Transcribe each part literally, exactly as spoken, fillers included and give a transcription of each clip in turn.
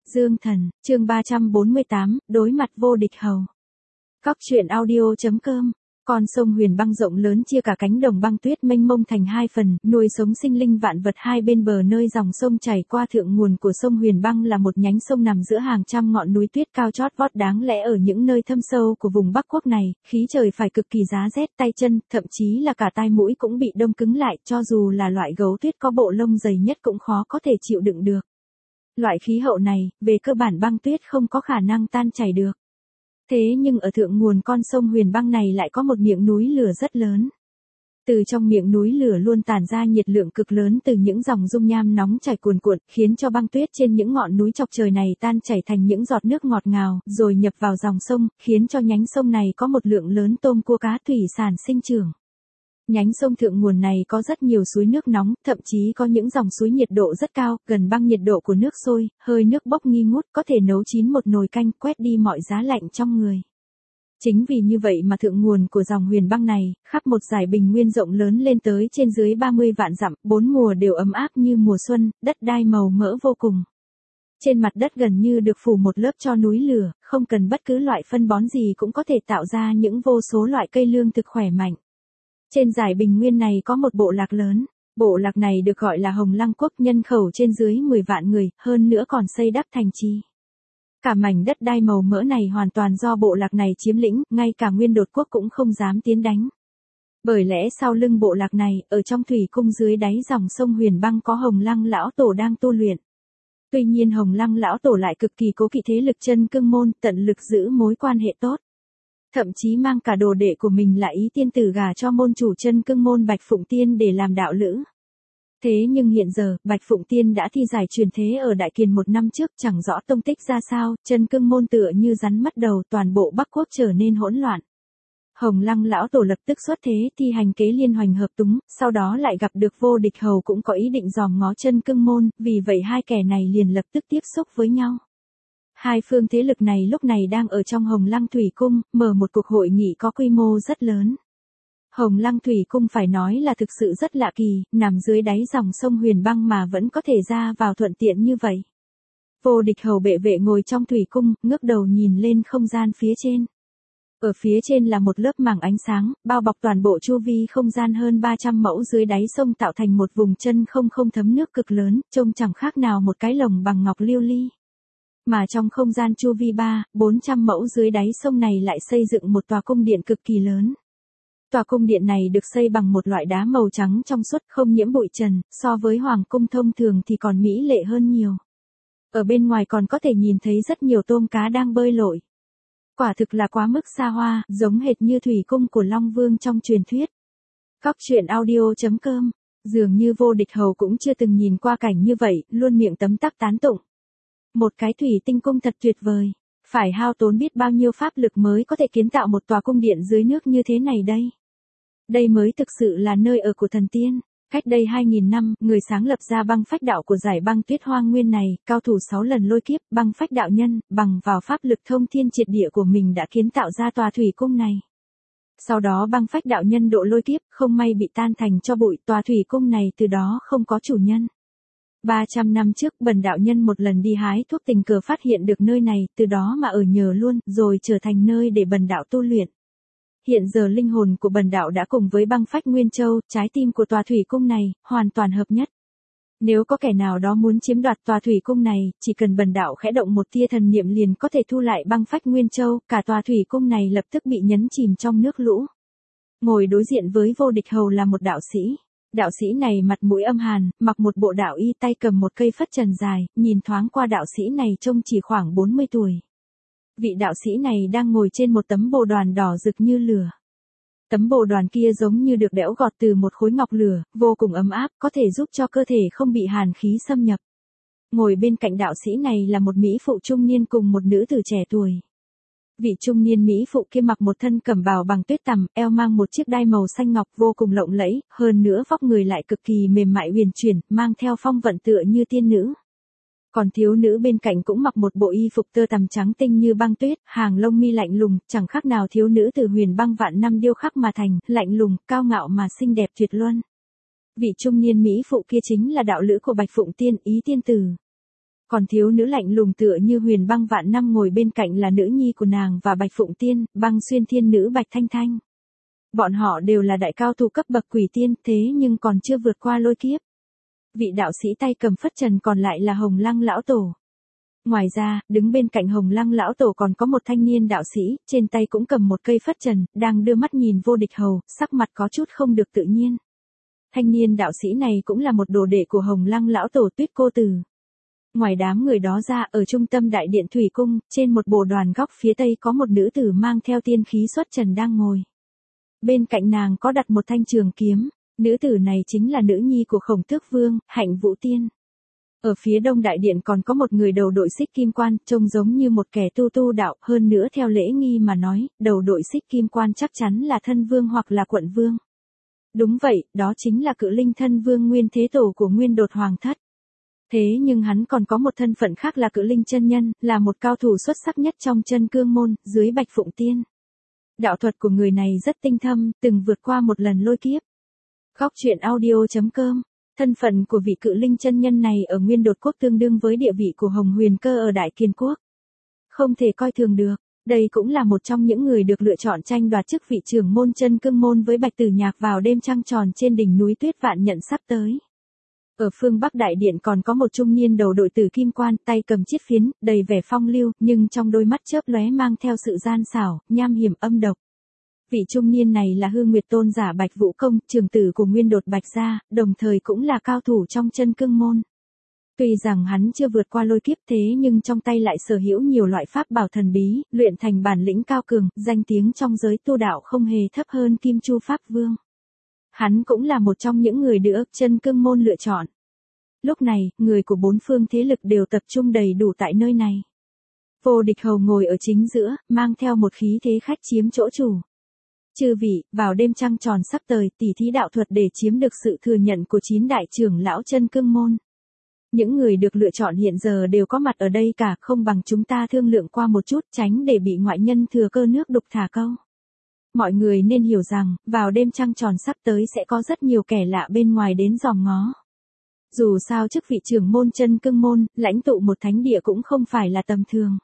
Dương Thần, chương ba trăm bốn mươi tám, đối mặt vô địch hầu. Cóc truyện audio chấm com. Con sông Huyền Băng rộng lớn chia cả cánh đồng băng tuyết mênh mông thành hai phần, nuôi sống sinh linh vạn vật hai bên bờ nơi dòng sông chảy qua. Thượng nguồn của sông Huyền Băng là một nhánh sông nằm giữa hàng trăm ngọn núi tuyết cao chót vót, đáng lẽ ở những nơi thâm sâu của vùng Bắc Quốc này, khí trời phải cực kỳ giá rét, tay chân, thậm chí là cả tai mũi cũng bị đông cứng lại, cho dù là loại gấu tuyết có bộ lông dày nhất cũng khó có thể chịu đựng được. Loại khí hậu này, về cơ bản băng tuyết không có khả năng tan chảy được. Thế nhưng ở thượng nguồn con sông Huyền Băng này lại có một miệng núi lửa rất lớn. Từ trong miệng núi lửa luôn tản ra nhiệt lượng cực lớn từ những dòng dung nham nóng chảy cuồn cuộn, khiến cho băng tuyết trên những ngọn núi chọc trời này tan chảy thành những giọt nước ngọt ngào, rồi nhập vào dòng sông, khiến cho nhánh sông này có một lượng lớn tôm cua cá thủy sản sinh trưởng. Nhánh sông thượng nguồn này có rất nhiều suối nước nóng, thậm chí có những dòng suối nhiệt độ rất cao, gần băng nhiệt độ của nước sôi, hơi nước bốc nghi ngút, có thể nấu chín một nồi canh, quét đi mọi giá lạnh trong người. Chính vì như vậy mà thượng nguồn của dòng Huyền Băng này, khắp một dải bình nguyên rộng lớn lên tới trên dưới ba mươi vạn dặm, bốn mùa đều ấm áp như mùa xuân, đất đai màu mỡ vô cùng. Trên mặt đất gần như được phủ một lớp tro núi lửa, không cần bất cứ loại phân bón gì cũng có thể tạo ra những vô số loại cây lương thực khỏe mạnh. Trên dải bình nguyên này có một bộ lạc lớn, bộ lạc này được gọi là Hồng Lăng Quốc, nhân khẩu trên dưới mười vạn người, hơn nữa còn xây đắp thành trì. Cả mảnh đất đai màu mỡ này hoàn toàn do bộ lạc này chiếm lĩnh, ngay cả Nguyên Đột Quốc cũng không dám tiến đánh. Bởi lẽ sau lưng bộ lạc này, ở trong thủy cung dưới đáy dòng sông Huyền Băng có Hồng Lăng lão tổ đang tu luyện. Tuy nhiên Hồng Lăng lão tổ lại cực kỳ cố kỵ thế lực Chân Cương môn, tận lực giữ mối quan hệ tốt. Thậm chí mang cả đồ đệ của mình là Ý Tiên Tử gả cho môn chủ Chân Cương môn Bạch Phụng Tiên để làm đạo lữ. Thế nhưng hiện giờ, Bạch Phụng Tiên đã thi giải truyền thế ở Đại Kiền một năm trước, chẳng rõ tông tích ra sao, Chân Cương môn tựa như rắn mất đầu, toàn bộ Bắc Quốc trở nên hỗn loạn. Hồng Lăng lão tổ lập tức xuất thế, thi hành kế liên hoành hợp túng, sau đó lại gặp được vô địch hầu cũng có ý định dòm ngó Chân Cương môn, vì vậy hai kẻ này liền lập tức tiếp xúc với nhau. Hai phương thế lực này lúc này đang ở trong Hồng Lăng Thủy Cung, mở một cuộc hội nghị có quy mô rất lớn. Hồng Lăng Thủy Cung phải nói là thực sự rất lạ kỳ, nằm dưới đáy dòng sông Huyền Băng mà vẫn có thể ra vào thuận tiện như vậy. Vô địch hầu bệ vệ ngồi trong Thủy Cung, ngước đầu nhìn lên không gian phía trên. Ở phía trên là một lớp màng ánh sáng, bao bọc toàn bộ chu vi không gian hơn ba trăm mẫu dưới đáy sông, tạo thành một vùng chân không không thấm nước cực lớn, trông chẳng khác nào một cái lồng bằng ngọc liêu ly. Mà trong không gian chu vi ba, bốn trăm mẫu dưới đáy sông này lại xây dựng một tòa cung điện cực kỳ lớn. Tòa cung điện này được xây bằng một loại đá màu trắng trong suốt, không nhiễm bụi trần, so với hoàng cung thông thường thì còn mỹ lệ hơn nhiều. Ở bên ngoài còn có thể nhìn thấy rất nhiều tôm cá đang bơi lội. Quả thực là quá mức xa hoa, giống hệt như thủy cung của Long Vương trong truyền thuyết. Cóc truyện audio chấm com. Dường như vô địch hầu cũng chưa từng nhìn qua cảnh như vậy, luôn miệng tấm tắc tán tụng. Một cái thủy tinh cung thật tuyệt vời, phải hao tốn biết bao nhiêu pháp lực mới có thể kiến tạo một tòa cung điện dưới nước như thế này đây. Đây mới thực sự là nơi ở của thần tiên. Cách đây hai nghìn năm, người sáng lập ra băng phách đạo của giải băng tuyết hoang nguyên này, cao thủ sáu lần lôi kiếp, băng phách đạo nhân, bằng vào pháp lực thông thiên triệt địa của mình đã kiến tạo ra tòa thủy cung này. Sau đó băng phách đạo nhân độ lôi kiếp, không may bị tan thành tro bụi, tòa thủy cung này từ đó không có chủ nhân. ba trăm năm trước, Bần đạo nhân một lần đi hái thuốc tình cờ phát hiện được nơi này, từ đó mà ở nhờ luôn, rồi trở thành nơi để Bần đạo tu luyện. Hiện giờ linh hồn của Bần đạo đã cùng với băng phách Nguyên Châu, trái tim của tòa thủy cung này, hoàn toàn hợp nhất. Nếu có kẻ nào đó muốn chiếm đoạt tòa thủy cung này, chỉ cần Bần đạo khẽ động một tia thần niệm liền có thể thu lại băng phách Nguyên Châu, cả tòa thủy cung này lập tức bị nhấn chìm trong nước lũ. Ngồi đối diện với vô địch hầu là một đạo sĩ. Đạo sĩ này mặt mũi âm hàn, mặc một bộ đạo y, tay cầm một cây phất trần dài, nhìn thoáng qua đạo sĩ này trông chỉ khoảng bốn mươi tuổi. Vị đạo sĩ này đang ngồi trên một tấm bồ đoàn đỏ rực như lửa. Tấm bồ đoàn kia giống như được đẽo gọt từ một khối ngọc lửa, vô cùng ấm áp, có thể giúp cho cơ thể không bị hàn khí xâm nhập. Ngồi bên cạnh đạo sĩ này là một mỹ phụ trung niên cùng một nữ tử trẻ tuổi. Vị trung niên mỹ phụ kia mặc một thân cẩm bào bằng tuyết tằm, eo mang một chiếc đai màu xanh ngọc vô cùng lộng lẫy, hơn nữa vóc người lại cực kỳ mềm mại huyền chuyển, mang theo phong vận tựa như tiên nữ. Còn thiếu nữ bên cạnh cũng mặc một bộ y phục tơ tằm trắng tinh như băng tuyết, hàng lông mi lạnh lùng, chẳng khác nào thiếu nữ từ Huyền Băng vạn năm điêu khắc mà thành, lạnh lùng, cao ngạo mà xinh đẹp tuyệt luân. Vị trung niên mỹ phụ kia chính là đạo lữ của Bạch Phụng Tiên, Ý Tiên Tử. Còn thiếu nữ lạnh lùng tựa như huyền băng vạn năm ngồi bên cạnh là nữ nhi của nàng và Bạch Phụng Tiên, băng xuyên thiên nữ Bạch Thanh Thanh. Bọn họ đều là đại cao thủ cấp bậc quỷ tiên, thế nhưng còn chưa vượt qua lôi kiếp. Vị đạo sĩ tay cầm phất trần còn lại là Hồng Lăng lão tổ. Ngoài ra, đứng bên cạnh Hồng Lăng lão tổ còn có một thanh niên đạo sĩ, trên tay cũng cầm một cây phất trần, đang đưa mắt nhìn Vô Địch Hầu, sắc mặt có chút không được tự nhiên. Thanh niên đạo sĩ này cũng là một đồ đệ của Hồng Lăng lão tổ Tuyết Cô Tử. Ngoài đám người đó ra, ở trung tâm đại điện Thủy Cung, trên một bồ đoàn góc phía tây có một nữ tử mang theo tiên khí xuất trần đang ngồi. Bên cạnh nàng có đặt một thanh trường kiếm, nữ tử này chính là nữ nhi của Khổng Tước Vương, Hạnh Vũ Tiên. Ở phía đông đại điện còn có một người đầu đội xích kim quan, trông giống như một kẻ tu tu đạo, hơn nữa theo lễ nghi mà nói, đầu đội xích kim quan chắc chắn là thân vương hoặc là quận vương. Đúng vậy, đó chính là Cự Linh thân vương Nguyên Thế Tổ của Nguyên Đột Hoàng Thất. Thế nhưng hắn còn có một thân phận khác là Cự Linh chân nhân, là một cao thủ xuất sắc nhất trong Chân Cương môn, dưới Bạch Phụng Tiên. Đạo thuật của người này rất tinh thâm, từng vượt qua một lần lôi kiếp. Góc truyện audio chấm com. Thân phận của vị Cự Linh chân nhân này ở Nguyên Đột Quốc tương đương với địa vị của Hồng Huyền Cơ ở Đại Kiên Quốc. Không thể coi thường được, đây cũng là một trong những người được lựa chọn tranh đoạt chức vị trưởng môn Chân Cương môn với Bạch Tử Nhạc vào đêm trăng tròn trên đỉnh núi Tuyết Vạn Nhận sắp tới. Ở phương Bắc đại điện còn có một trung niên đầu đội tử kim quan, tay cầm chiết phiến, đầy vẻ phong lưu, nhưng trong đôi mắt chớp lóe mang theo sự gian xảo, nham hiểm âm độc. Vị trung niên này là Hư Nguyệt Tôn giả Bạch Vũ Công, trưởng tử của Nguyên Đột Bạch gia, đồng thời cũng là cao thủ trong Chân Cương môn. Tuy rằng hắn chưa vượt qua lôi kiếp thế nhưng trong tay lại sở hữu nhiều loại pháp bảo thần bí, luyện thành bản lĩnh cao cường, danh tiếng trong giới tu đạo không hề thấp hơn Kim Chu Pháp Vương. Hắn cũng là một trong những người được Chân Cương môn lựa chọn. Lúc này, người của bốn phương thế lực đều tập trung đầy đủ tại nơi này. Vô Địch Hầu ngồi ở chính giữa, mang theo một khí thế khách chiếm chỗ chủ. Chư vị, vào đêm trăng tròn sắp tới, tỉ thí đạo thuật để chiếm được sự thừa nhận của chín đại trưởng lão Chân Cương môn. Những người được lựa chọn hiện giờ đều có mặt ở đây cả, không bằng chúng ta thương lượng qua một chút, tránh để bị ngoại nhân thừa cơ nước đục thả câu. Mọi người nên hiểu rằng, vào đêm trăng tròn sắp tới sẽ có rất nhiều kẻ lạ bên ngoài đến dòm ngó. Dù sao chức vị trưởng môn Chân Cương môn, lãnh tụ một thánh địa cũng không phải là tầm thường.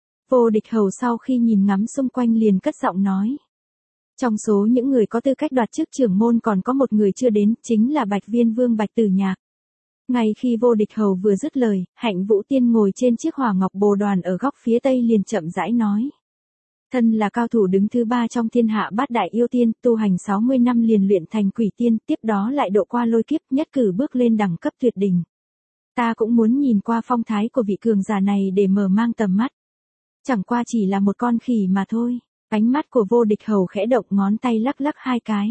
Vô Địch Hầu sau khi nhìn ngắm xung quanh liền cất giọng nói. Trong số những người có tư cách đoạt chức trưởng môn còn có một người chưa đến, chính là Bạch Viên Vương Bạch Tử Nhạc. Ngay khi Vô Địch Hầu vừa dứt lời, Hạnh Vũ Tiên ngồi trên chiếc hỏa ngọc bồ đoàn ở góc phía tây liền chậm rãi nói. Thân là cao thủ đứng thứ ba trong thiên hạ bát đại yêu tiên, tu hành sáu mươi năm liền luyện thành quỷ tiên, tiếp đó lại độ qua lôi kiếp, nhất cử bước lên đẳng cấp tuyệt đỉnh. Ta cũng muốn nhìn qua phong thái của vị cường giả này để mở mang tầm mắt. Chẳng qua chỉ là một con khỉ mà thôi. Ánh mắt của Vô Địch Hầu khẽ động, ngón tay lắc lắc hai cái.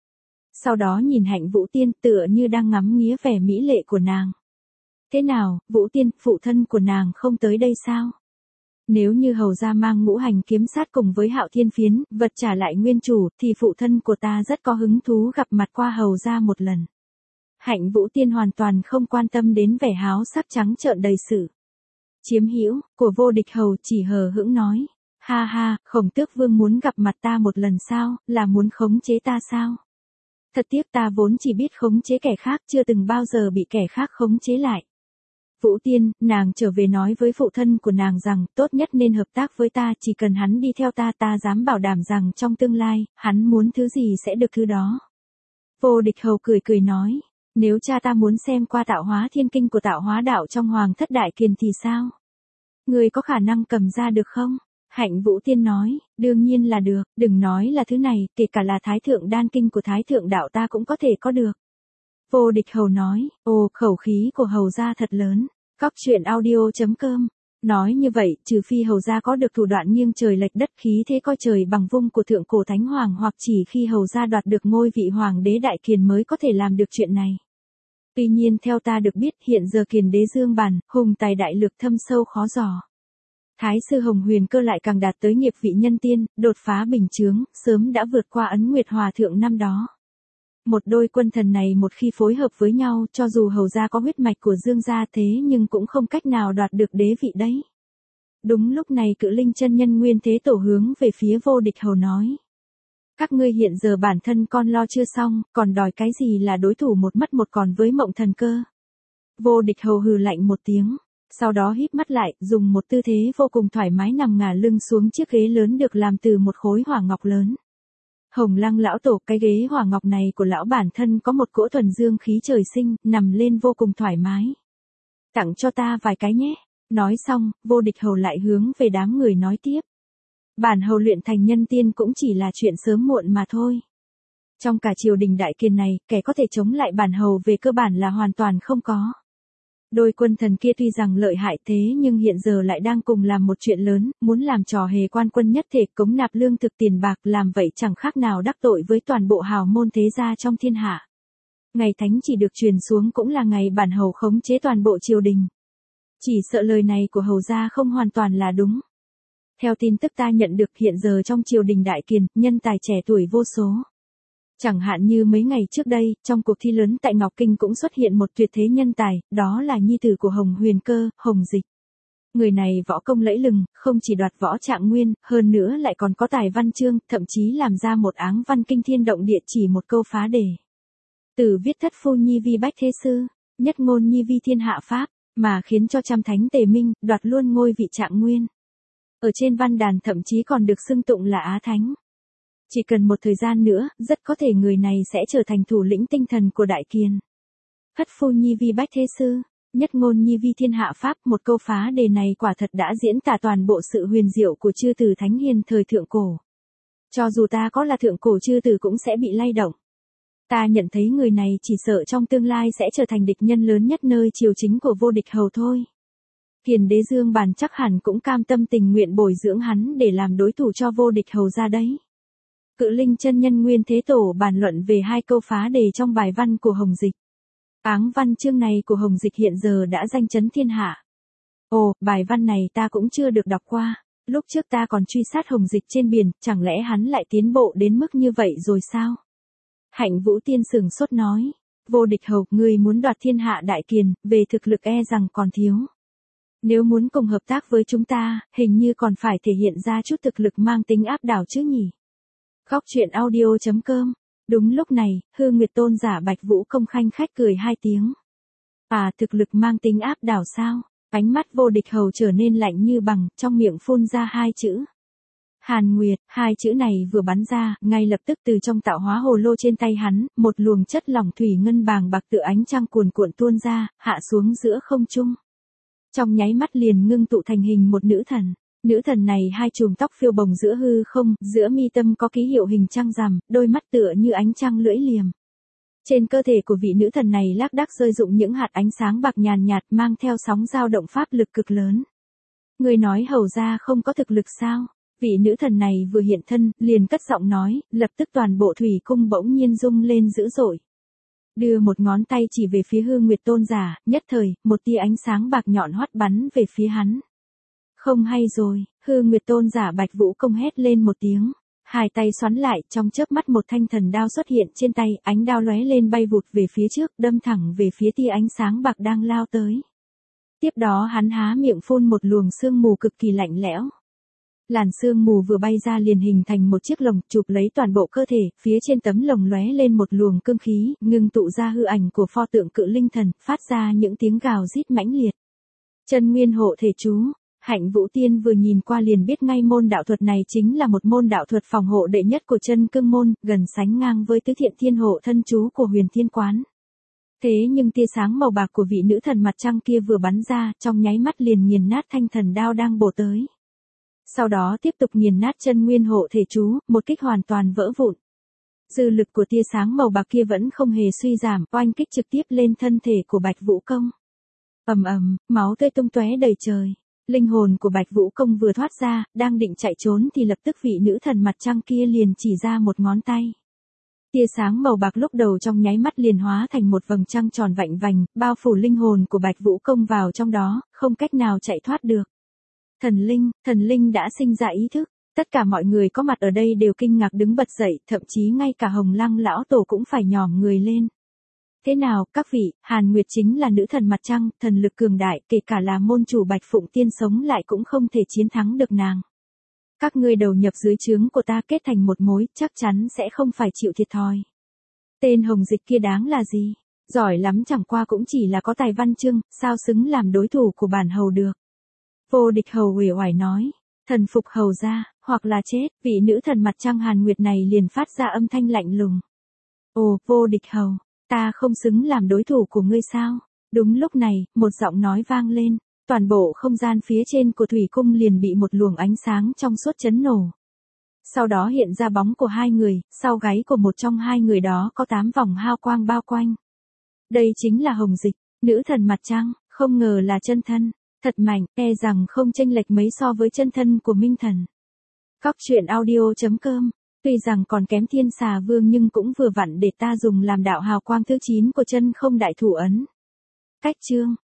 Sau đó nhìn Hạnh Vũ Tiên tựa như đang ngắm nghía vẻ mỹ lệ của nàng. Thế nào, Vũ Tiên, phụ thân của nàng không tới đây sao? Nếu như Hầu gia mang ngũ hành kiếm sát cùng với Hạo Thiên Phiến, vật trả lại nguyên chủ, thì phụ thân của ta rất có hứng thú gặp mặt qua Hầu gia một lần. Hạnh Vũ Tiên hoàn toàn không quan tâm đến vẻ háo sắc trắng trợn đầy sự chiếm hữu của Vô Địch Hầu, chỉ hờ hững nói. Ha ha, Khổng Tước Vương muốn gặp mặt ta một lần sao, là muốn khống chế ta sao? Thật tiếc ta vốn chỉ biết khống chế kẻ khác, chưa từng bao giờ bị kẻ khác khống chế lại. Vũ Tiên, nàng trở về nói với phụ thân của nàng rằng, tốt nhất nên hợp tác với ta, chỉ cần hắn đi theo ta, ta dám bảo đảm rằng trong tương lai, hắn muốn thứ gì sẽ được thứ đó. Vô Địch Hầu cười cười nói, nếu cha ta muốn xem qua tạo hóa thiên kinh của tạo hóa đạo trong Hoàng Thất Đại Kiền thì sao? Người có khả năng cầm ra được không? Hạnh Vũ Tiên nói, đương nhiên là được, đừng nói là thứ này, kể cả là Thái Thượng Đan Kinh của Thái Thượng Đạo ta cũng có thể có được. Vô Địch Hầu nói, ồ, khẩu khí của Hầu gia thật lớn. Góc truyện audio chấm com. Nói như vậy, trừ phi Hầu gia có được thủ đoạn nghiêng trời lệch đất, khí thế coi trời bằng vung của Thượng Cổ Thánh Hoàng, hoặc chỉ khi Hầu gia đoạt được ngôi vị Hoàng đế Đại Kiền mới có thể làm được chuyện này. Tuy nhiên theo ta được biết, hiện giờ Kiền đế dương bàn, hùng tài đại lược thâm sâu khó dò. Thái sư Hồng Huyền Cơ lại càng đạt tới nghiệp vị nhân tiên, đột phá bình chướng, sớm đã vượt qua Ấn Nguyệt Hòa thượng năm đó. Một đôi quân thần này một khi phối hợp với nhau, cho dù Hầu gia có huyết mạch của Dương gia thế nhưng cũng không cách nào đoạt được đế vị đấy. Đúng lúc này Cự Linh chân nhân Nguyên Thế Tổ hướng về phía Vô Địch Hầu nói. Các ngươi hiện giờ bản thân con lo chưa xong, còn đòi cái gì là đối thủ một mất một còn với Mộng Thần Cơ. Vô Địch Hầu hừ lạnh một tiếng. Sau đó híp mắt lại, dùng một tư thế vô cùng thoải mái nằm ngả lưng xuống chiếc ghế lớn được làm từ một khối hỏa ngọc lớn. Hồng Lăng lão tổ, cái ghế hỏa ngọc này của lão bản thân có một cỗ thuần dương khí trời sinh, nằm lên vô cùng thoải mái. Tặng cho ta vài cái nhé. Nói xong, Vô Địch Hầu lại hướng về đám người nói tiếp. Bản hầu luyện thành nhân tiên cũng chỉ là chuyện sớm muộn mà thôi. Trong cả triều đình đại kiền này, kẻ có thể chống lại bản hầu về cơ bản là hoàn toàn không có. Đôi quân thần kia tuy rằng lợi hại thế nhưng hiện giờ lại đang cùng làm một chuyện lớn, muốn làm trò hề quan quân nhất thể cống nạp lương thực tiền bạc, làm vậy chẳng khác nào đắc tội với toàn bộ hào môn thế gia trong thiên hạ. Ngày thánh chỉ được truyền xuống cũng là ngày bản hầu khống chế toàn bộ triều đình. Chỉ sợ lời này của hầu gia không hoàn toàn là đúng. Theo tin tức ta nhận được hiện giờ trong triều đình đại kiền, nhân tài trẻ tuổi vô số. Chẳng hạn như mấy ngày trước đây, trong cuộc thi lớn tại Ngọc Kinh cũng xuất hiện một tuyệt thế nhân tài, đó là nhi tử của Hồng Huyền Cơ, Hồng Dịch. Người này võ công lẫy lừng, không chỉ đoạt võ trạng nguyên, hơn nữa lại còn có tài văn chương, thậm chí làm ra một áng văn kinh thiên động địa chỉ một câu phá đề. Từ viết thất phu nhi vi bách thế sư, nhất ngôn nhi vi thiên hạ pháp, mà khiến cho trăm thánh tề minh, đoạt luôn ngôi vị trạng nguyên. Ở trên văn đàn thậm chí còn được xưng tụng là Á Thánh. Chỉ cần một thời gian nữa, rất có thể người này sẽ trở thành thủ lĩnh tinh thần của đại kiền. Thất phu nhi vi bách thế sư, nhất ngôn nhi vi thiên hạ pháp, một câu phá đề này quả thật đã diễn tả toàn bộ sự huyền diệu của chư tử thánh hiền thời thượng cổ. Cho dù ta có là thượng cổ chư tử cũng sẽ bị lay động. Ta nhận thấy người này chỉ sợ trong tương lai sẽ trở thành địch nhân lớn nhất nơi triều chính của Vô Địch Hầu thôi. Kiền Đế Dương Bàn chắc hẳn cũng cam tâm tình nguyện bồi dưỡng hắn để làm đối thủ cho Vô Địch Hầu ra đấy. Cự Linh chân nhân Nguyên Thế Tổ bàn luận về hai câu phá đề trong bài văn của Hồng Dịch. Áng văn chương này của Hồng Dịch hiện giờ đã danh chấn thiên hạ. Ồ, bài văn này ta cũng chưa được đọc qua. Lúc trước ta còn truy sát Hồng Dịch trên biển, chẳng lẽ hắn lại tiến bộ đến mức như vậy rồi sao? Hạnh Vũ Tiên sửng sốt nói. Vô Địch Hầu, ngươi muốn đoạt thiên hạ đại kiền, về thực lực e rằng còn thiếu. Nếu muốn cùng hợp tác với chúng ta, hình như còn phải thể hiện ra chút thực lực mang tính áp đảo chứ nhỉ? Góc truyện audio chấm com. Đúng lúc này, Hư Nguyệt Tôn giả Bạch Vũ Công khanh khách cười hai tiếng. À, thực lực mang tính áp đảo sao? Ánh mắt Vô Địch Hầu trở nên lạnh như bằng, trong miệng phun ra hai chữ. Hàn Nguyệt, hai chữ này vừa bắn ra, ngay lập tức từ trong tạo hóa hồ lô trên tay hắn, một luồng chất lỏng thủy ngân bàng bạc tựa ánh trăng cuồn cuộn tuôn ra, hạ xuống giữa không trung. Trong nháy mắt liền ngưng tụ thành hình một nữ thần. Nữ thần này hai chùm tóc phiêu bồng giữa hư không, giữa mi tâm có ký hiệu hình trăng rằm, đôi mắt tựa như ánh trăng lưỡi liềm. Trên cơ thể của vị nữ thần này lác đác rơi rụng những hạt ánh sáng bạc nhàn nhạt mang theo sóng dao động pháp lực cực lớn. Người nói hầu ra không có thực lực sao? Vị nữ thần này vừa hiện thân, liền cất giọng nói, lập tức toàn bộ thủy cung bỗng nhiên rung lên dữ dội. Đưa một ngón tay chỉ về phía Hư Nguyệt Tôn giả, nhất thời, một tia ánh sáng bạc nhọn hoắt bắn về phía hắn. Không hay rồi, Hư Nguyệt Tôn giả Bạch Vũ Công hét lên một tiếng. Hai tay xoắn lại, trong chớp mắt một thanh thần đao xuất hiện trên tay, ánh đao lóe lên bay vụt về phía trước, đâm thẳng về phía tia ánh sáng bạc đang lao tới. Tiếp đó hắn há miệng phun một luồng sương mù cực kỳ lạnh lẽo. Làn sương mù vừa bay ra liền hình thành một chiếc lồng, chụp lấy toàn bộ cơ thể, phía trên tấm lồng lóe lên một luồng cương khí, ngưng tụ ra hư ảnh của pho tượng Cự Linh thần, phát ra những tiếng gào rít mãnh liệt. Chân Nguyên hộ thể chú. Hạnh Vũ Tiên vừa nhìn qua liền biết ngay môn đạo thuật này chính là một môn đạo thuật phòng hộ đệ nhất của Chân Cương môn, gần sánh ngang với Tứ Thiện Thiên Hộ thân chú của Huyền Thiên Quán. Thế nhưng tia sáng màu bạc của vị nữ thần mặt trăng kia vừa bắn ra, trong nháy mắt liền nghiền nát thanh thần đao đang bổ tới. Sau đó tiếp tục nghiền nát Chân Nguyên hộ thể chú, một kích hoàn toàn vỡ vụn. Dư lực của tia sáng màu bạc kia vẫn không hề suy giảm, oanh kích trực tiếp lên thân thể của Bạch Vũ Công. Ầm ầm, máu tươi tung tóe đầy trời. Linh hồn của Bạch Vũ Công vừa thoát ra, đang định chạy trốn thì lập tức vị nữ thần mặt trăng kia liền chỉ ra một ngón tay. Tia sáng màu bạc lúc đầu trong nháy mắt liền hóa thành một vầng trăng tròn vạnh vành, bao phủ linh hồn của Bạch Vũ Công vào trong đó, không cách nào chạy thoát được. Thần linh, thần linh đã sinh ra ý thức, tất cả mọi người có mặt ở đây đều kinh ngạc đứng bật dậy, thậm chí ngay cả Hồng Lăng lão tổ cũng phải nhòm người lên. Thế nào, các vị, Hàn Nguyệt chính là nữ thần mặt trăng, thần lực cường đại, kể cả là môn chủ Bạch Phụng Tiên sống lại cũng không thể chiến thắng được nàng. Các ngươi đầu nhập dưới trướng của ta kết thành một mối, chắc chắn sẽ không phải chịu thiệt thòi. Tên Hồng Dịch kia đáng là gì? Giỏi lắm chẳng qua cũng chỉ là có tài văn chương, sao xứng làm đối thủ của bản hầu được. Vô Địch Hầu uể oải nói, thần phục hầu ra, hoặc là chết. Vị nữ thần mặt trăng Hàn Nguyệt này liền phát ra âm thanh lạnh lùng. Ồ, Vô Địch Hầu, ta không xứng làm đối thủ của ngươi sao? Đúng lúc này, một giọng nói vang lên, toàn bộ không gian phía trên của thủy cung liền bị một luồng ánh sáng trong suốt chấn nổ. Sau đó hiện ra bóng của hai người, sau gáy của một trong hai người đó có tám vòng hào quang bao quanh. Đây chính là Hồng Dịch, nữ thần mặt trăng, không ngờ là chân thân, thật mạnh, e rằng không chênh lệch mấy so với chân thân của Minh Thần. Cóc truyện audio chấm com, tuy rằng còn kém Thiên Xà Vương nhưng cũng vừa vặn để ta dùng làm đạo hào quang thứ chín của chân không đại thủ ấn. Cách chương